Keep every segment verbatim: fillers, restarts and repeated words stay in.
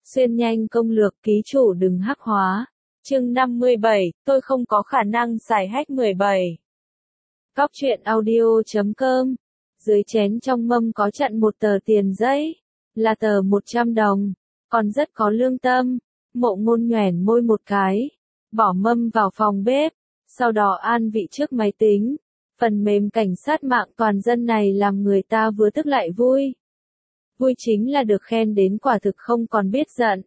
Xuyên nhanh công lược ký chủ đừng hắc hóa. Chương năm mươi bảy, tôi không có khả năng xài hack mười bảy. Cóc truyện audio chấm com. Dưới chén trong mâm có chặn một tờ tiền giấy, là tờ một trăm đồng, còn rất có lương tâm. Mộ Ngôn nhoẻn môi một cái, bỏ mâm vào phòng bếp, sau đó an vị trước máy tính. Phần mềm cảnh sát mạng toàn dân này làm người ta vừa tức lại vui. Vui chính là được khen đến quả thực không còn biết giận.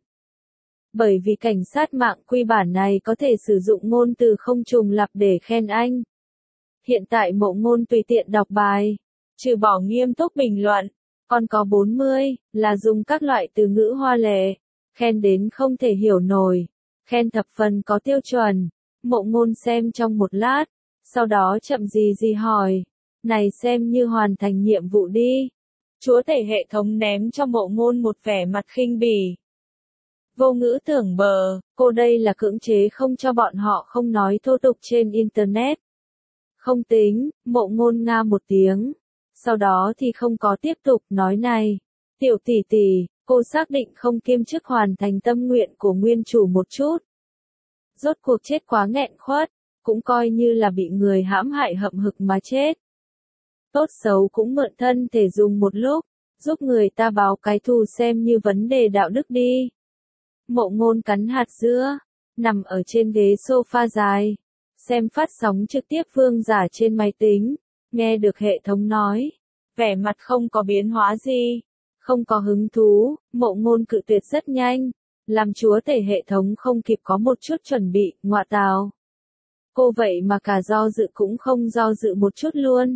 Bởi vì cảnh sát mạng quy bản này có thể sử dụng ngôn từ không trùng lặp để khen anh. Hiện tại Mộ Ngôn tùy tiện đọc bài, trừ bỏ nghiêm túc bình luận, còn có bốn mươi, là dùng các loại từ ngữ hoa lệ, khen đến không thể hiểu nổi, khen thập phần có tiêu chuẩn. Mộ Ngôn xem trong một lát, sau đó chậm gì gì hỏi, này xem như hoàn thành nhiệm vụ đi. Chúa tể hệ thống ném cho Mộ Ngôn một vẻ mặt khinh bỉ. Vô ngữ tưởng bờ, cô đây là cưỡng chế không cho bọn họ không nói thô tục trên Internet. Không tính, Mộ Ngôn nga một tiếng. Sau đó thì không có tiếp tục nói này. Tiểu tỷ tỷ, cô xác định không kiêm chức hoàn thành tâm nguyện của nguyên chủ một chút. Rốt cuộc chết quá nghẹn khuất, cũng coi như là bị người hãm hại hậm hực mà chết. Tốt xấu cũng mượn thân thể dùng một lúc, giúp người ta báo cái thù xem như vấn đề đạo đức đi. Mộ Ngôn cắn hạt dưa, nằm ở trên ghế sofa dài, xem phát sóng trực tiếp vương giả trên máy tính, nghe được hệ thống nói, vẻ mặt không có biến hóa gì, không có hứng thú. Mộ Ngôn cự tuyệt rất nhanh, làm chúa tể hệ thống không kịp có một chút chuẩn bị, ngọa tào. Cô vậy mà cả do dự cũng không do dự một chút luôn.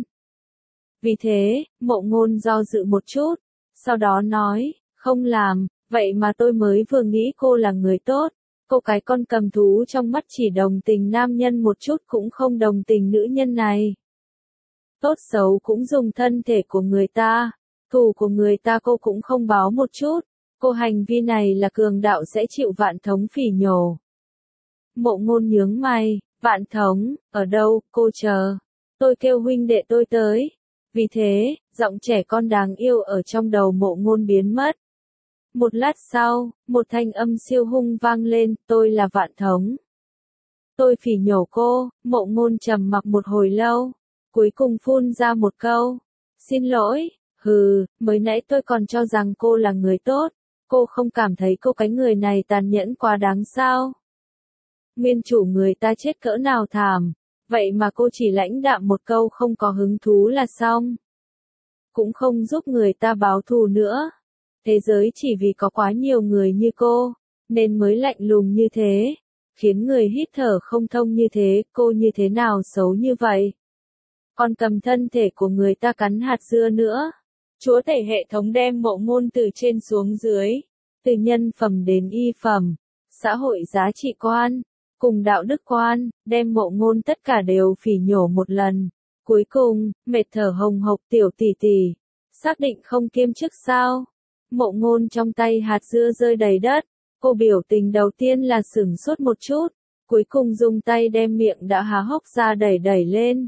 Vì thế, Mộ Ngôn do dự một chút, sau đó nói, không làm, vậy mà tôi mới vừa nghĩ cô là người tốt. Cô cái con cầm thú trong mắt chỉ đồng tình nam nhân một chút cũng không đồng tình nữ nhân này. Tốt xấu cũng dùng thân thể của người ta, thù của người ta cô cũng không báo một chút. Cô hành vi này là cường đạo sẽ chịu vạn thống phỉ nhổ. Mộ Ngôn nhướng mày, vạn thống, ở đâu, cô chờ. Tôi kêu huynh đệ tôi tới. Vì thế, giọng trẻ con đáng yêu ở trong đầu Mộ Ngôn biến mất. Một lát sau, một thanh âm siêu hung vang lên, tôi là vạn thống. Tôi phỉ nhổ cô. Mộ Ngôn trầm mặc một hồi lâu, cuối cùng phun ra một câu. Xin lỗi, hừ, mới nãy tôi còn cho rằng cô là người tốt. Cô không cảm thấy cô cái người này tàn nhẫn quá đáng sao? Nguyên chủ người ta chết cỡ nào thảm, vậy mà cô chỉ lãnh đạm một câu không có hứng thú là xong. Cũng không giúp người ta báo thù nữa. Thế giới chỉ vì có quá nhiều người như cô, nên mới lạnh lùng như thế, khiến người hít thở không thông như thế. Cô như thế nào xấu như vậy? Còn cầm thân thể của người ta cắn hạt dưa nữa. Chúa tể hệ thống đem Mộ Ngôn từ trên xuống dưới, từ nhân phẩm đến y phẩm, xã hội giá trị quan, cùng đạo đức quan, đem Mộ Ngôn tất cả đều phỉ nhổ một lần. Cuối cùng, mệt thở hồng hộc, tiểu tỷ tỷ, xác định không kiêm chức sao? Mộ Ngôn trong tay hạt dưa rơi đầy đất, cô biểu tình đầu tiên là sửng sốt một chút, cuối cùng dùng tay đem miệng đã há hốc ra đẩy đẩy lên.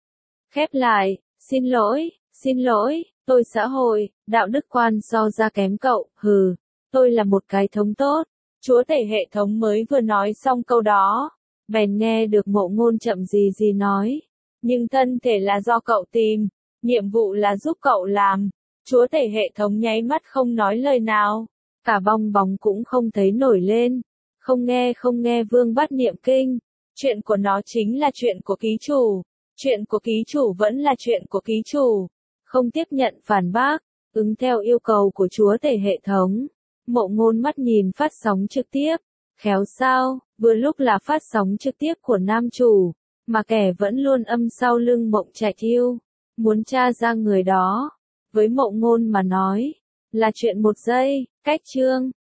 Khép lại, xin lỗi, xin lỗi, tôi xã hội, đạo đức quan so ra kém cậu, hừ, tôi là một cái thống tốt. Chúa tể hệ thống mới vừa nói xong câu đó, bèn nghe được Mộ Ngôn chậm gì gì nói, nhưng thân thể là do cậu tìm, nhiệm vụ là giúp cậu làm. Chúa tể hệ thống nháy mắt không nói lời nào, cả bong bóng cũng không thấy nổi lên. Không nghe không nghe vương bắt niệm kinh, chuyện của nó chính là chuyện của ký chủ, chuyện của ký chủ vẫn là chuyện của ký chủ, không tiếp nhận phản bác, ứng theo yêu cầu của chúa tể hệ thống. Mộ Ngôn mắt nhìn phát sóng trực tiếp, khéo sao, vừa lúc là phát sóng trực tiếp của nam chủ, mà kẻ vẫn luôn âm sau lưng Mộng Trạch yêu, muốn tra ra người đó. Với Mộ Ngôn mà nói, là chuyện một giây, cách chương.